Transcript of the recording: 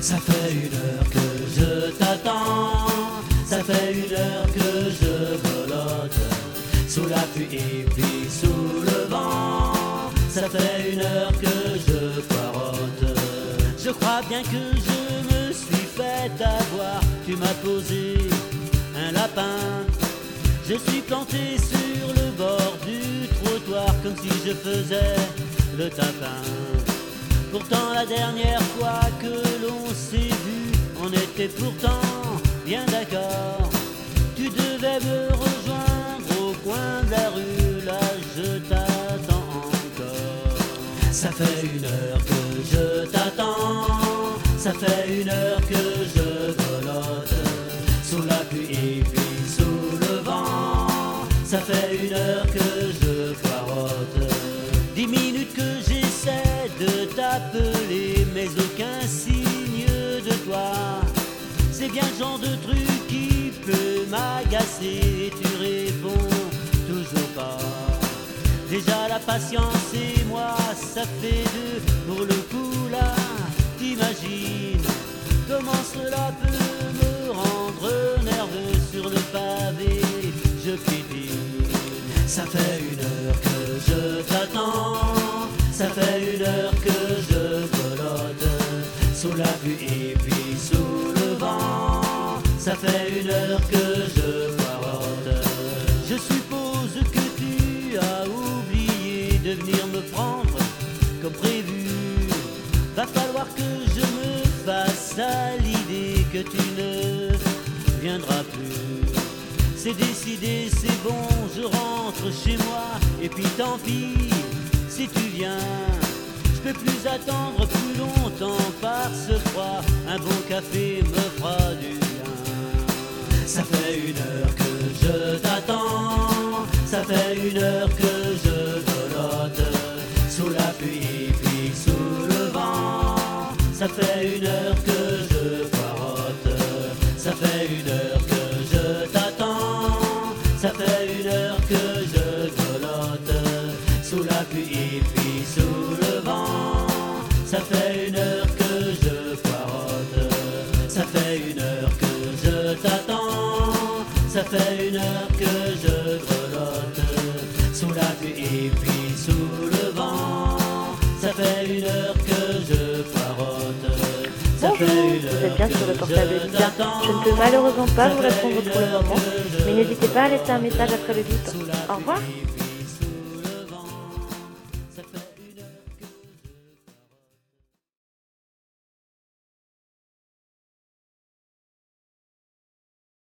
Ça fait 1 heure que je t'attends, ça fait 1 heure que je grelotte, sous la pluie et puis sous le vent. Ça fait 1 heure que je poireaute. Je crois bien que je me suis fait avoir. Tu m'as posé un lapin, je suis planté sur le bord du trottoir, comme si je faisais le tapin. Pourtant la dernière fois que l'on s'est vu, on était pourtant bien d'accord. Tu devais me rejoindre au coin de la rue, là je t'attends encore. Ça fait 1 heure que je t'attends, ça fait 1 heure que je grelotte, sous la pluie et puis sous le vent. Ça fait 1 heure que je poireaute. 10 minutes que j'essaie de t'appeler, mais aucun signe de toi. C'est bien le genre de truc qui peut m'agacer, et tu réponds toujours pas. Déjà la patience et moi, ça fait 2 pour le coup là. T'imagines comment cela peut me rendre nerveux sur le pavé, je piétine. Ça fait 1 heure que je t'attends, ça fait 1 heure que je grelotte, sous la pluie et puis sous le vent. Ça fait 1 heure que je poireaute. Je suppose que tu as oublié de venir me prendre comme prévu. Va falloir que je me fasse à l'idée que tu ne viendras plus. C'est décidé, c'est bon, je rentre chez moi. Et puis tant pis, si tu viens, je peux plus attendre plus longtemps par ce froid. Un bon café me fera du bien. Ça fait 1 heure que je t'attends, ça fait 1 heure que je grelotte, sous la pluie et puis sous le vent. Ça fait 1 heure que je poireaute, ça fait 1 heure que je t'attends, ça fait 1 heure que je grelotte, sous la pluie et puis sous le vent. Ça fait 1 heure que je poireaute, ça fait 1 heure que je t'attends, ça fait 1 heure que je grelotte, sous la pluie et puis sous le vent. Ça fait 1 heure que je poireaute. Bonjour, vous êtes bien sur le portable Lydia. Je ne peux malheureusement pas vous répondre pour le moment, mais n'hésitez pas à laisser un message après le bip. Au revoir.